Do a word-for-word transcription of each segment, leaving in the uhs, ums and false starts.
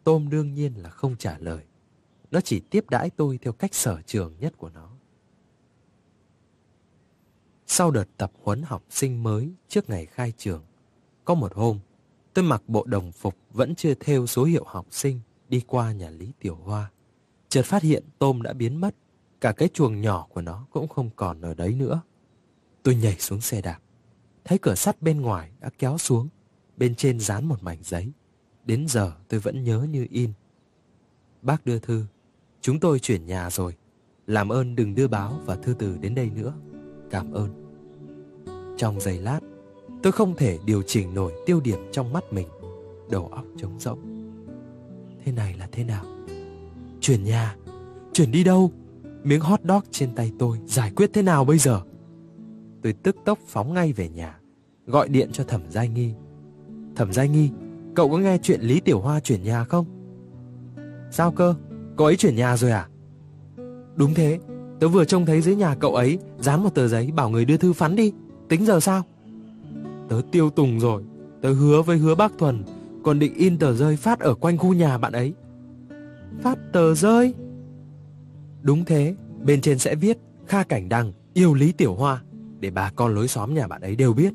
Tôm đương nhiên là không trả lời. Nó chỉ tiếp đãi tôi theo cách sở trường nhất của nó. Sau đợt tập huấn học sinh mới trước ngày khai trường, có một hôm, tôi mặc bộ đồng phục vẫn chưa thêu số hiệu học sinh đi qua nhà Lý Tiểu Hoa. Chợt phát hiện Tôm đã biến mất, cả cái chuồng nhỏ của nó cũng không còn ở đấy nữa. Tôi nhảy xuống xe đạp, thấy cửa sắt bên ngoài đã kéo xuống, bên trên dán một mảnh giấy. Đến giờ tôi vẫn nhớ như in. Bác đưa thư, chúng tôi chuyển nhà rồi. Làm ơn đừng đưa báo và thư từ đến đây nữa. Cảm ơn. Trong giây lát, tôi không thể điều chỉnh nổi tiêu điểm trong mắt mình. Đầu óc trống rỗng. Thế này là thế nào? Chuyển nhà? Chuyển đi đâu? Miếng hot dog trên tay tôi giải quyết thế nào bây giờ? Tôi tức tốc phóng ngay về nhà, gọi điện cho Thẩm Giai Nghi. Thẩm Giai Nghi, cậu có nghe chuyện Lý Tiểu Hoa chuyển nhà không? Sao cơ? Cậu ấy chuyển nhà rồi à? Đúng thế, tớ vừa trông thấy dưới nhà cậu ấy dán một tờ giấy bảo người đưa thư phắn đi. Tính giờ sao? Tớ tiêu tùng rồi. Tớ hứa với Hứa Bác Thuần còn định in tờ rơi phát ở quanh khu nhà bạn ấy. Phát tờ rơi? Đúng thế, bên trên sẽ viết Kha Cảnh Đằng yêu Lý Tiểu Hoa, để bà con lối xóm nhà bạn ấy đều biết.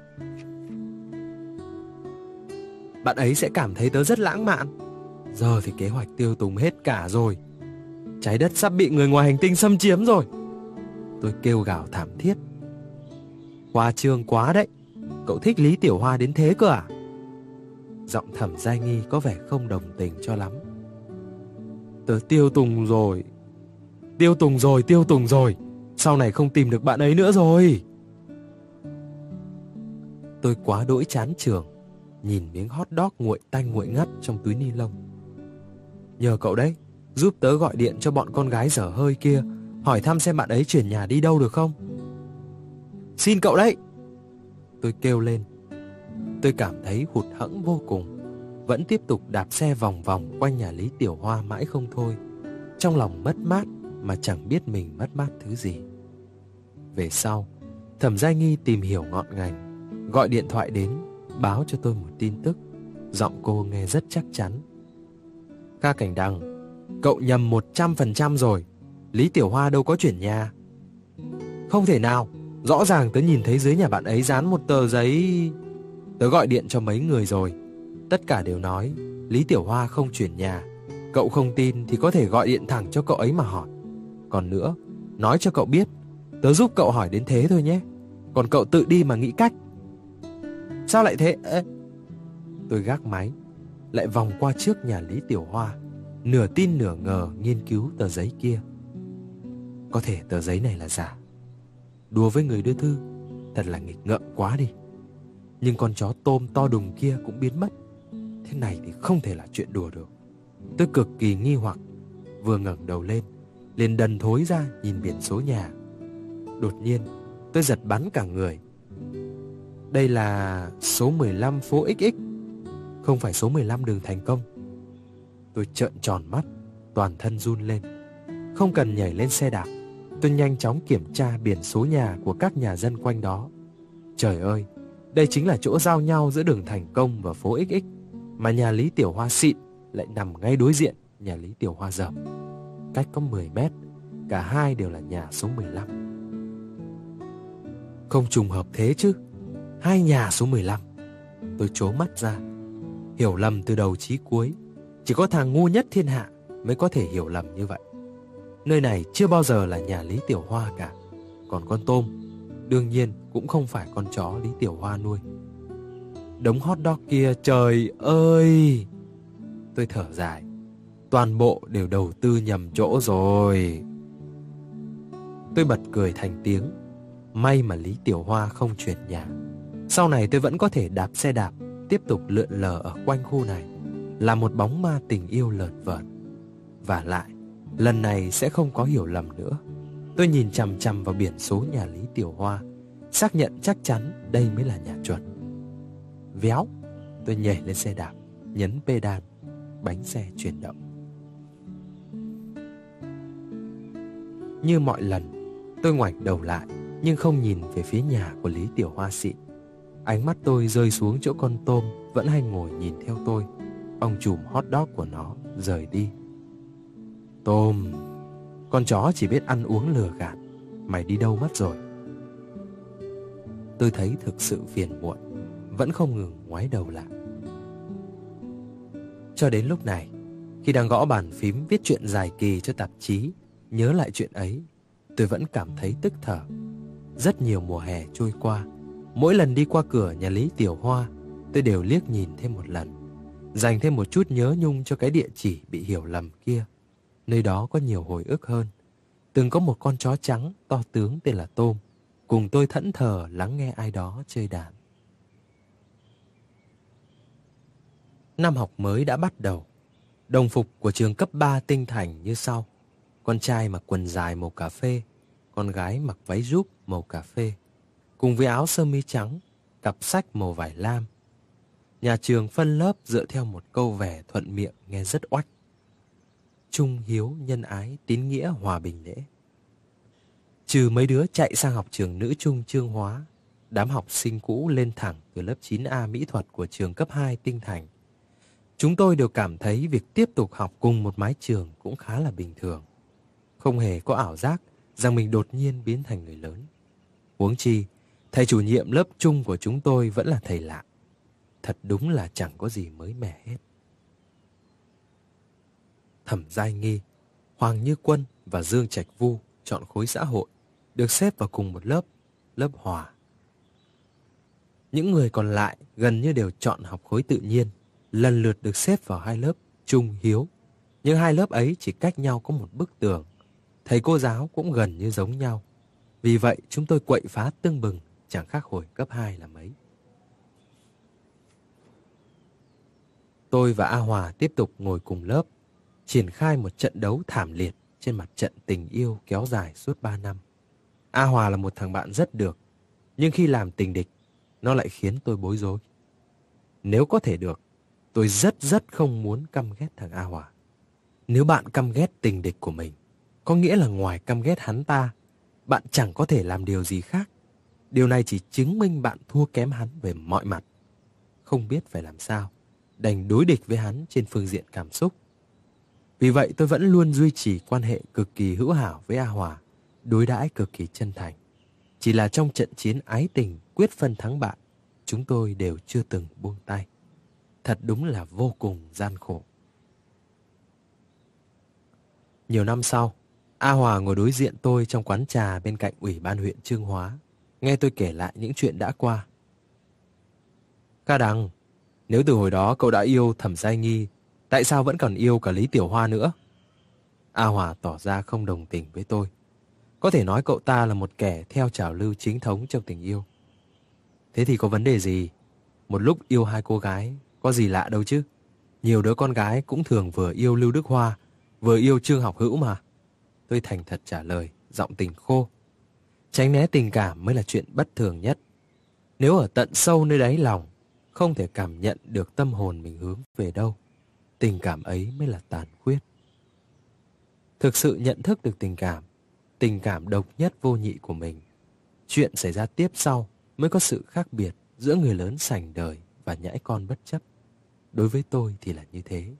Bạn ấy sẽ cảm thấy tớ rất lãng mạn. Giờ thì kế hoạch tiêu tùng hết cả rồi. Trái đất sắp bị người ngoài hành tinh xâm chiếm rồi. Tôi kêu gào thảm thiết. Khoa trương quá đấy. Cậu thích Lý Tiểu Hoa đến thế cơ à? Giọng Thẩm Giai Nghi có vẻ không đồng tình cho lắm. Tớ tiêu tùng rồi. Tiêu tùng rồi, tiêu tùng rồi. Sau này không tìm được bạn ấy nữa rồi. Tôi quá đỗi chán trường, nhìn miếng hot dog nguội tanh nguội ngắt trong túi ni lông. Nhờ cậu đấy, giúp tớ gọi điện cho bọn con gái dở hơi kia, hỏi thăm xem bạn ấy chuyển nhà đi đâu được không? Xin cậu đấy! Tôi kêu lên. Tôi cảm thấy hụt hẫng vô cùng, vẫn tiếp tục đạp xe vòng vòng quanh nhà Lý Tiểu Hoa mãi không thôi, trong lòng mất mát mà chẳng biết mình mất mát thứ gì. Về sau, Thẩm Giai Nghi tìm hiểu ngọn ngành, gọi điện thoại đến, báo cho tôi một tin tức. Giọng cô nghe rất chắc chắn. Kha Cảnh Đằng, cậu nhầm một trăm phần trăm rồi. Lý Tiểu Hoa đâu có chuyển nhà. Không thể nào, rõ ràng tớ nhìn thấy dưới nhà bạn ấy dán một tờ giấy. Tớ gọi điện cho mấy người rồi, tất cả đều nói Lý Tiểu Hoa không chuyển nhà. Cậu không tin thì có thể gọi điện thẳng cho cậu ấy mà hỏi. Còn nữa, nói cho cậu biết, tớ giúp cậu hỏi đến thế thôi nhé. Còn cậu tự đi mà nghĩ cách. Sao lại thế? Ê. Tôi gác máy, lại vòng qua trước nhà Lý Tiểu Hoa, nửa tin nửa ngờ nghiên cứu tờ giấy kia. Có thể tờ giấy này là giả. Đùa với người đưa thư thật là nghịch ngợm quá đi. Nhưng con chó tôm to đùng kia cũng biến mất. Thế này thì không thể là chuyện đùa được. Tôi cực kỳ nghi hoặc, vừa ngẩng đầu lên liền đần thối ra nhìn biển số nhà. Đột nhiên tôi giật bắn cả người. Đây là số mười lăm phố ích ích, không phải số mười lăm đường Thành Công. Tôi trợn tròn mắt, toàn thân run lên. Không cần nhảy lên xe đạp, tôi nhanh chóng kiểm tra biển số nhà của các nhà dân quanh đó. Trời ơi, đây chính là chỗ giao nhau giữa đường Thành Công và phố ích ích, mà nhà Lý Tiểu Hoa xịn lại nằm ngay đối diện nhà Lý Tiểu Hoa dởm. Cách có mười mét, cả hai đều là nhà số mười lăm. Không trùng hợp thế chứ? Hai nhà số mười lăm. Tôi trố mắt ra. Hiểu lầm từ đầu chí cuối. Chỉ có thằng ngu nhất thiên hạ mới có thể hiểu lầm như vậy. Nơi này chưa bao giờ là nhà Lý Tiểu Hoa cả. Còn con tôm đương nhiên cũng không phải con chó Lý Tiểu Hoa nuôi. Đống hot dog kia, trời ơi! Tôi thở dài. Toàn bộ đều đầu tư nhầm chỗ rồi. Tôi bật cười thành tiếng. May mà Lý Tiểu Hoa không chuyển nhà. Sau này tôi vẫn có thể đạp xe đạp, tiếp tục lượn lờ ở quanh khu này, là một bóng ma tình yêu lởn vởn. Và lại, lần này sẽ không có hiểu lầm nữa. Tôi nhìn chằm chằm vào biển số nhà Lý Tiểu Hoa, xác nhận chắc chắn đây mới là nhà chuẩn. Véo, tôi nhảy lên xe đạp, nhấn pedal, bánh xe chuyển động. Như mọi lần, tôi ngoảnh đầu lại, nhưng không nhìn về phía nhà của Lý Tiểu Hoa xịn. Ánh mắt tôi rơi xuống chỗ con tôm vẫn hay ngồi nhìn theo tôi. ông trùm hot dog của nó rời đi. Tôm, con chó chỉ biết ăn uống lừa gạt, mày đi đâu mất rồi? Tôi thấy thực sự phiền muộn, vẫn không ngừng ngoái đầu lại. Cho đến lúc này, khi đang gõ bàn phím viết chuyện dài kỳ cho tạp chí, nhớ lại chuyện ấy, tôi vẫn cảm thấy tức thở. Rất nhiều mùa hè trôi qua, mỗi lần đi qua cửa nhà Lý Tiểu Hoa, tôi đều liếc nhìn thêm một lần, dành thêm một chút nhớ nhung cho cái địa chỉ bị hiểu lầm kia. Nơi đó có nhiều hồi ức hơn. Từng có một con chó trắng to tướng tên là Tôm, cùng tôi thẫn thờ lắng nghe ai đó chơi đàn. Năm học mới đã bắt đầu. Đồng phục của trường cấp ba Tinh Thành như sau. Con trai mặc quần dài màu cà phê, con gái mặc váy rúp màu cà phê, cùng với áo sơ mi trắng, cặp sách màu vải lam. Nhà trường phân lớp dựa theo một câu vẻ thuận miệng nghe rất oách: trung hiếu, nhân ái, tín nghĩa, hòa bình lễ. Trừ mấy đứa chạy sang học trường nữ trung Chương Hóa, đám học sinh cũ lên thẳng từ lớp chín A mỹ thuật của trường cấp hai Tinh Thành. Chúng tôi đều cảm thấy việc tiếp tục học cùng một mái trường cũng khá là bình thường. Không hề có ảo giác rằng mình đột nhiên biến thành người lớn. Huống chi, thầy chủ nhiệm lớp trung của chúng tôi vẫn là thầy lạ. Thật đúng là chẳng có gì mới mẻ hết. Thẩm Giai Nghi, Hoàng Như Quân và Dương Trạch Vu chọn khối xã hội, được xếp vào cùng một lớp, lớp Hòa. Những người còn lại gần như đều chọn học khối tự nhiên, lần lượt được xếp vào hai lớp Trung Hiếu. Nhưng hai lớp ấy chỉ cách nhau có một bức tường. Thầy cô giáo cũng gần như giống nhau. Vì vậy chúng tôi quậy phá tưng bừng, chẳng khác hồi cấp hai là mấy. Tôi và A Hòa tiếp tục ngồi cùng lớp, triển khai một trận đấu thảm liệt trên mặt trận tình yêu kéo dài suốt ba năm. A Hòa là một thằng bạn rất được, nhưng khi làm tình địch, nó lại khiến tôi bối rối. Nếu có thể được, tôi rất rất không muốn căm ghét thằng A Hòa. Nếu bạn căm ghét tình địch của mình, có nghĩa là ngoài căm ghét hắn ta, bạn chẳng có thể làm điều gì khác. Điều này chỉ chứng minh bạn thua kém hắn về mọi mặt. Không biết phải làm sao, đành đối địch với hắn trên phương diện cảm xúc. Vì vậy tôi vẫn luôn duy trì quan hệ cực kỳ hữu hảo với A Hòa, đối đãi cực kỳ chân thành. Chỉ là trong trận chiến ái tình quyết phân thắng bại, chúng tôi đều chưa từng buông tay. Thật đúng là vô cùng gian khổ. Nhiều năm sau, A Hòa ngồi đối diện tôi trong quán trà bên cạnh Ủy ban huyện Chương Hóa, nghe tôi kể lại những chuyện đã qua. Ca Đằng, nếu từ hồi đó cậu đã yêu Thẩm Giai Nghi, tại sao vẫn còn yêu cả Lý Tiểu Hoa nữa? A Hòa tỏ ra không đồng tình với tôi. Có thể nói cậu ta là một kẻ theo trào lưu chính thống trong tình yêu. Thế thì có vấn đề gì? Một lúc yêu hai cô gái, có gì lạ đâu chứ. Nhiều đứa con gái cũng thường vừa yêu Lưu Đức Hoa, vừa yêu Trương Học Hữu mà. Tôi thành thật trả lời, giọng tình khô. Tránh né tình cảm mới là chuyện bất thường nhất. Nếu ở tận sâu nơi đáy lòng, không thể cảm nhận được tâm hồn mình hướng về đâu, tình cảm ấy mới là tàn khuyết. Thực sự nhận thức được tình cảm, tình cảm độc nhất vô nhị của mình, chuyện xảy ra tiếp sau mới có sự khác biệt giữa người lớn sành đời và nhãi con bất chấp. Đối với tôi thì là như thế.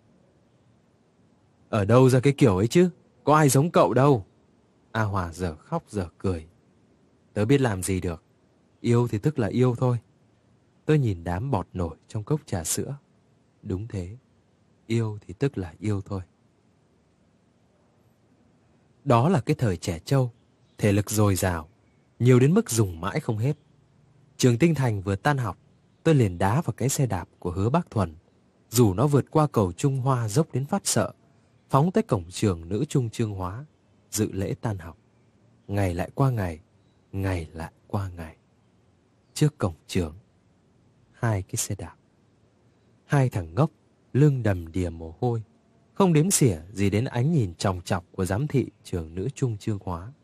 Ở đâu ra cái kiểu ấy chứ? Có ai giống cậu đâu. A Hòa giờ khóc giờ cười. Tớ biết làm gì được. Yêu thì tức là yêu thôi. Tôi nhìn đám bọt nổi trong cốc trà sữa. Đúng thế. Yêu thì tức là yêu thôi. Đó là cái thời trẻ trâu, thể lực dồi dào, nhiều đến mức dùng mãi không hết. Trường Tinh Thành vừa tan học, tôi liền đá vào cái xe đạp của Hứa Bác Thuần, rủ nó vượt qua cầu Trung Hoa dốc đến phát sợ, phóng tới cổng trường nữ trung Chương Hóa, dự lễ tan học. Ngày lại qua ngày, ngày lại qua ngày. Trước cổng trường, hai cái xe đạp. Hai thằng ngốc, lưng đầm đìa mồ hôi, không đếm xỉa gì đến ánh nhìn chòng chọc của giám thị trường nữ trung Chương Hóa.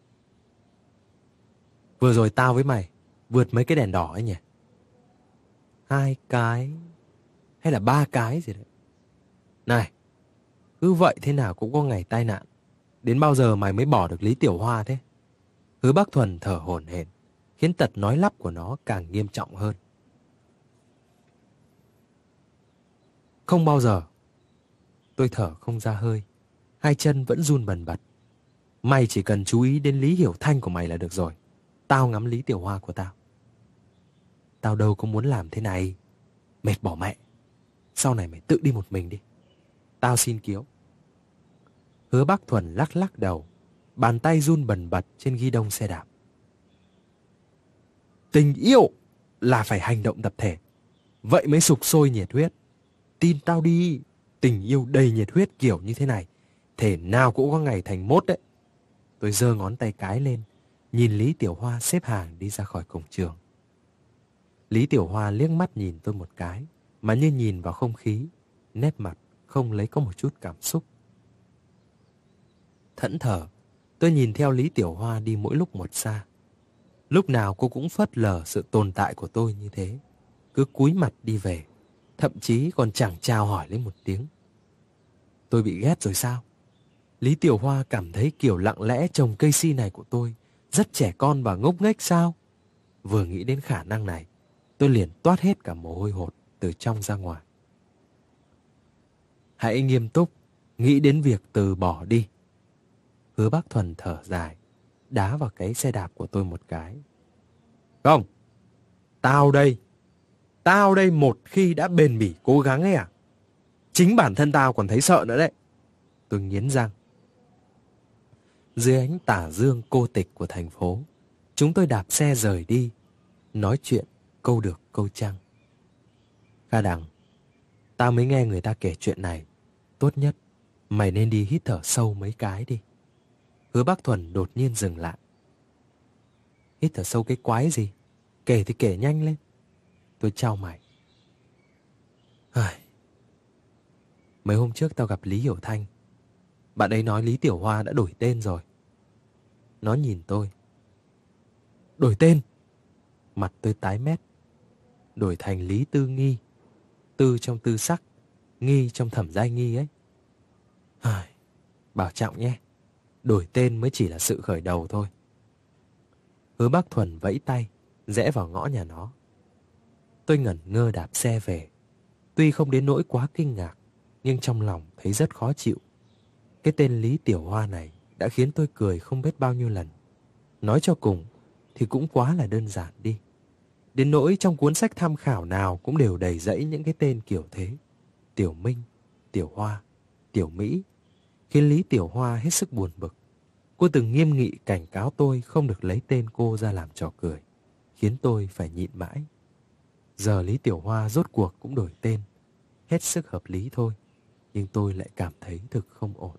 Vừa rồi tao với mày vượt mấy cái đèn đỏ ấy nhỉ? Hai cái hay là ba cái gì đấy. Này, cứ vậy thế nào cũng có ngày tai nạn. Đến bao giờ mày mới bỏ được Lý Tiểu Hoa thế? Hứa Bác Thuần thở hổn hển, khiến tật nói lắp của nó càng nghiêm trọng hơn. Không bao giờ, Tôi thở không ra hơi, hai chân vẫn run bần bật. Mày chỉ cần chú ý đến Lý Hiểu Thanh của mày là được rồi. Tao ngắm Lý Tiểu Hoa của tao. Tao đâu có muốn làm thế này. Mệt bỏ mẹ. Sau này mày tự đi một mình đi. Tao xin kiếu. Hứa Bác Thuần lắc lắc đầu, bàn tay run bần bật trên ghi đông xe đạp. Tình yêu là phải hành động tập thể. Vậy mới sục sôi nhiệt huyết. Tin tao đi, tình yêu đầy nhiệt huyết kiểu như thế này thể nào cũng có ngày thành mốt đấy. Tôi giơ ngón tay cái lên, nhìn Lý Tiểu Hoa xếp hàng đi ra khỏi cổng trường. Lý Tiểu Hoa liếc mắt nhìn tôi một cái, mà như nhìn vào không khí, nét mặt không lấy có một chút cảm xúc. Thẫn thờ, tôi nhìn theo Lý Tiểu Hoa đi mỗi lúc một xa. Lúc nào cô cũng phớt lờ sự tồn tại của tôi như thế, cứ cúi mặt đi về, thậm chí còn chẳng chào hỏi lấy một tiếng. Tôi bị ghét rồi sao? Lý Tiểu Hoa cảm thấy kiểu lặng lẽ trồng cây si này của tôi rất trẻ con và ngốc nghếch sao? Vừa nghĩ đến khả năng này, tôi liền toát hết cả mồ hôi hột từ trong ra ngoài. Hãy nghiêm túc, nghĩ đến việc từ bỏ đi. Hứa Bác Thuần thở dài, đá vào cái xe đạp của tôi một cái. Không, tao đây, tao đây một khi đã bền bỉ cố gắng ấy à? Chính bản thân tao còn thấy sợ nữa đấy. Tôi nghiến răng. Dưới ánh tà dương cô tịch của thành phố, chúng tôi đạp xe rời đi, nói chuyện câu được câu trăng. Kha Đằng, tao mới nghe người ta kể chuyện này. Tốt nhất, mày nên đi hít thở sâu mấy cái đi. Hứa Bác Thuần đột nhiên dừng lại. Hít thở sâu cái quái gì? Kể thì kể nhanh lên. Tôi chau mày. Mấy hôm trước tao gặp Lý Hiểu Thanh. Bạn ấy nói Lý Tiểu Hoa đã đổi tên rồi. Nó nhìn tôi. Đổi tên? Mặt tôi tái mét. Đổi thành Lý Tư Nghi. Tư trong tư sắc, nghi trong thẩm giai nghi ấy. Bảo trọng nhé. Đổi tên mới chỉ là sự khởi đầu thôi. Hứa Bác Thuần vẫy tay, rẽ vào ngõ nhà nó. Tôi ngẩn ngơ đạp xe về. Tuy không đến nỗi quá kinh ngạc, nhưng trong lòng thấy rất khó chịu. Cái tên Lý Tiểu Hoa này đã khiến tôi cười không biết bao nhiêu lần. Nói cho cùng thì cũng quá là đơn giản đi. Đến nỗi trong cuốn sách tham khảo nào cũng đều đầy rẫy những cái tên kiểu thế. Tiểu Minh, Tiểu Hoa, Tiểu Mỹ, khiến Lý Tiểu Hoa hết sức buồn bực. Cô từng nghiêm nghị cảnh cáo tôi không được lấy tên cô ra làm trò cười, khiến tôi phải nhịn mãi. Giờ Lý Tiểu Hoa rốt cuộc cũng đổi tên, hết sức hợp lý thôi, nhưng tôi lại cảm thấy thực không ổn.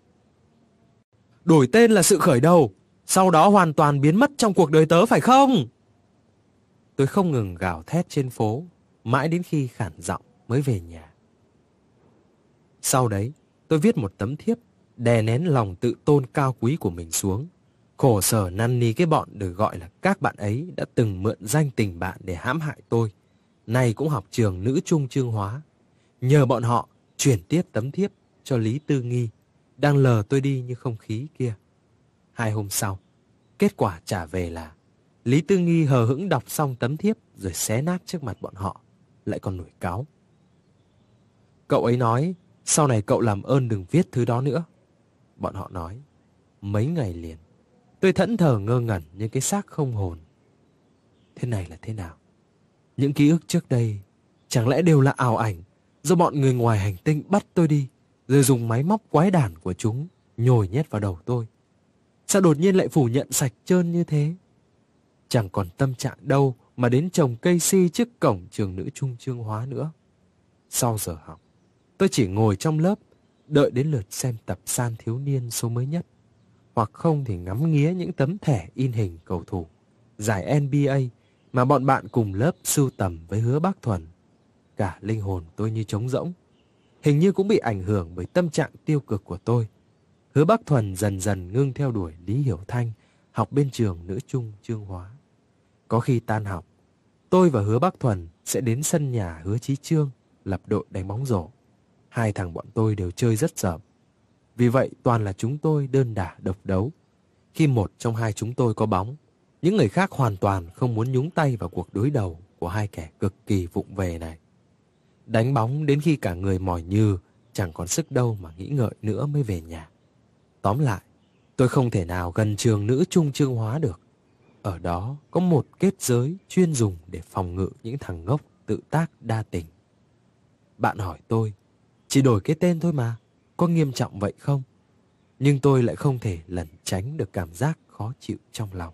Đổi tên là sự khởi đầu, sau đó hoàn toàn biến mất trong cuộc đời tớ phải không? Tôi không ngừng gào thét trên phố, mãi đến khi khản giọng mới về nhà. Sau đấy, tôi viết một tấm thiếp, đè nén lòng tự tôn cao quý của mình xuống. Khổ sở năn nỉ cái bọn được gọi là các bạn ấy đã từng mượn danh tình bạn để hãm hại tôi. Nay cũng học trường nữ trung Chương Hóa. Nhờ bọn họ chuyển tiếp tấm thiếp cho Lý Tư Nghi, đang lờ tôi đi như không khí kia. Hai hôm sau, kết quả trả về là Lý Tư Nghi hờ hững đọc xong tấm thiếp rồi xé nát trước mặt bọn họ, lại còn nổi cáu. Cậu ấy nói, sau này cậu làm ơn đừng viết thứ đó nữa. Bọn họ nói, mấy ngày liền, tôi thẫn thờ ngơ ngẩn như cái xác không hồn. Thế này là thế nào? Những ký ức trước đây chẳng lẽ đều là ảo ảnh do bọn người ngoài hành tinh bắt tôi đi, rồi dùng máy móc quái đản của chúng nhồi nhét vào đầu tôi? Sao đột nhiên lại phủ nhận sạch trơn như thế? Chẳng còn tâm trạng đâu mà đến trồng cây si trước cổng trường nữ trung Chương Hóa nữa. Sau giờ học, tôi chỉ ngồi trong lớp, đợi đến lượt xem tập San Thiếu Niên số mới nhất, hoặc không thì ngắm nghía những tấm thẻ in hình cầu thủ giải N B A mà bọn bạn cùng lớp sưu tầm với Hứa Bác Thuần. Cả linh hồn tôi như trống rỗng, hình như cũng bị ảnh hưởng bởi tâm trạng tiêu cực của tôi. Hứa Bác Thuần dần dần ngưng theo đuổi Lý Hiểu Thanh, học bên trường nữ trung Chương Hóa. Có khi tan học, tôi và Hứa Bác Thuần sẽ đến sân nhà Hứa Chí Trương lập đội đánh bóng rổ. Hai thằng bọn tôi đều chơi rất dởm. Vì vậy toàn là chúng tôi đơn đả độc đấu. Khi một trong hai chúng tôi có bóng, những người khác hoàn toàn không muốn nhúng tay vào cuộc đối đầu của hai kẻ cực kỳ vụng về này. Đánh bóng đến khi cả người mỏi nhừ chẳng còn sức đâu mà nghĩ ngợi nữa mới về nhà. Tóm lại, tôi không thể nào gần trường nữ trung Chương Hóa được. Ở đó có một kết giới chuyên dùng để phòng ngự những thằng ngốc tự tác đa tình. Bạn hỏi tôi, chỉ đổi cái tên thôi mà, có nghiêm trọng vậy không? Nhưng tôi lại không thể lẩn tránh được cảm giác khó chịu trong lòng.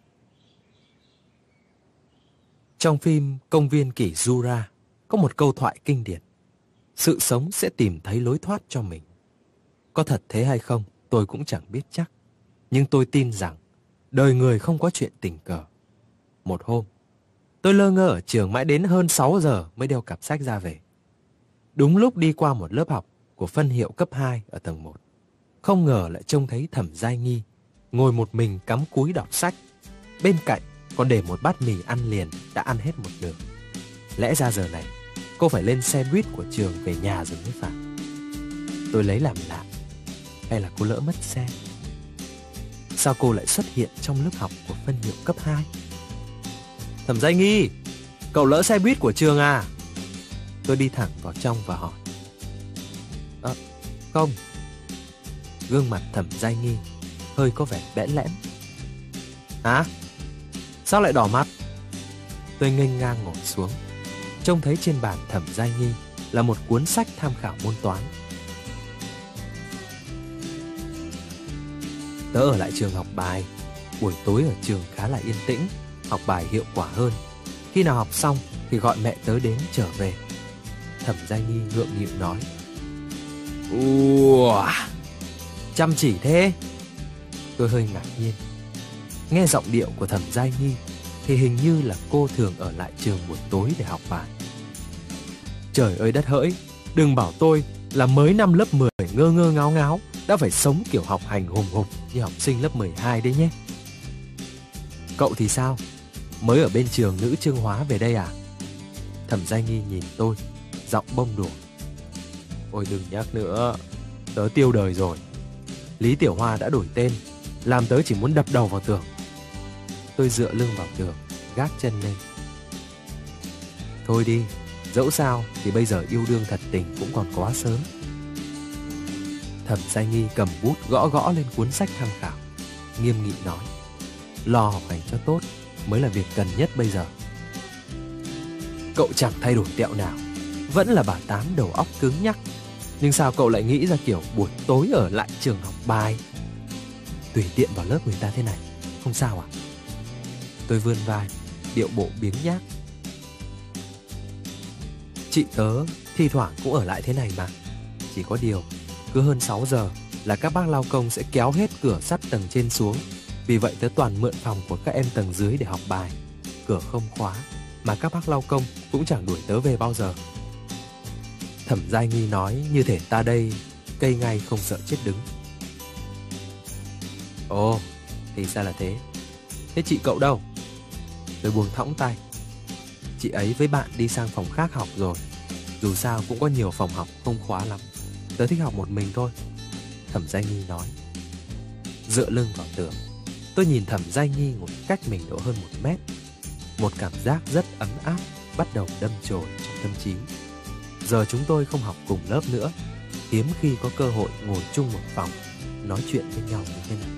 Trong phim Công viên Kỷ Jura có một câu thoại kinh điển: sự sống sẽ tìm thấy lối thoát cho mình. Có thật thế hay không tôi cũng chẳng biết chắc, nhưng tôi tin rằng đời người không có chuyện tình cờ. Một hôm, tôi lơ ngơ ở trường mãi đến hơn sáu giờ mới đeo cặp sách ra về. Đúng lúc đi qua một lớp học của phân hiệu cấp hai ở tầng một, không ngờ lại trông thấy Thẩm Giai Nghi ngồi một mình cắm cúi đọc sách. Bên cạnh còn để một bát mì ăn liền đã ăn hết một nửa. Lẽ ra giờ này cô phải lên xe buýt của trường về nhà rồi mới phải. Tôi lấy làm lạ, hay là cô lỡ mất xe? Sao cô lại xuất hiện trong lớp học của phân hiệu cấp hai? Thẩm Giai Nghi, cậu lỡ xe buýt của trường à? Tôi đi thẳng vào trong và hỏi. À, không. Gương mặt Thẩm Giai Nghi hơi có vẻ bẽn lẽn. Hả? Sao lại đỏ mặt? Tôi nghênh ngang ngồi xuống, trông thấy trên bàn Thẩm Giai Nghi là một cuốn sách tham khảo môn toán. Tớ ở lại trường học bài. Buổi tối ở trường khá là yên tĩnh, học bài hiệu quả hơn. Khi nào học xong thì gọi mẹ tớ đến trở về. Thẩm Giai Nghi ngượng nghịu nói. Ủa, chăm chỉ thế? Tôi hơi ngạc nhiên. Nghe giọng điệu của Thẩm Giai Nghi thì hình như là cô thường ở lại trường buổi tối để học bài. Trời ơi đất hỡi, đừng bảo tôi là mới năm lớp mười ngơ ngơ ngáo ngáo đã phải sống kiểu học hành hùng hục như học sinh lớp mười hai đấy nhé. Cậu thì sao? Mới ở bên trường nữ Chương Hóa về đây à? Thẩm Giai Nghi nhìn tôi, giọng bông đùa. Ôi đừng nhắc nữa, tớ tiêu đời rồi. Lý Tiểu Hoa đã đổi tên, làm tớ chỉ muốn đập đầu vào tường. Tôi dựa lưng vào tường, gác chân lên. Thôi đi, dẫu sao thì bây giờ yêu đương thật tình cũng còn quá sớm. Thẩm Giai Nghi cầm bút gõ gõ lên cuốn sách tham khảo, nghiêm nghị nói. Lo học hành cho tốt mới là việc cần nhất bây giờ. Cậu chẳng thay đổi tẹo nào, vẫn là bà Tám đầu óc cứng nhắc. Nhưng sao cậu lại nghĩ ra kiểu buổi tối ở lại trường học bài? Tùy tiện vào lớp người ta thế này, không sao à? Tôi vươn vai, điệu bộ biếng nhác. Chị tớ thi thoảng cũng ở lại thế này mà. Chỉ có điều, cứ hơn sáu giờ là các bác lao công sẽ kéo hết cửa sắt tầng trên xuống. Vì vậy tớ toàn mượn phòng của các em tầng dưới để học bài. Cửa không khóa, mà các bác lao công cũng chẳng đuổi tớ về bao giờ. Thẩm Giai Nghi nói như thể ta đây cây ngay không sợ chết đứng. Ồ, thì ra là thế. Thế chị cậu đâu? Tôi buông thõng tay. Chị ấy với bạn đi sang phòng khác học rồi. Dù sao cũng có nhiều phòng học không khóa lắm. Tớ thích học một mình thôi, Thẩm Giai Nghi nói. Dựa lưng vào tường, tôi nhìn Thẩm Giai Nghi ngồi cách mình độ hơn một mét. Một cảm giác rất ấm áp bắt đầu đâm chồi trong tâm trí. Giờ chúng tôi không học cùng lớp nữa, hiếm khi có cơ hội ngồi chung một phòng, nói chuyện với nhau như thế này.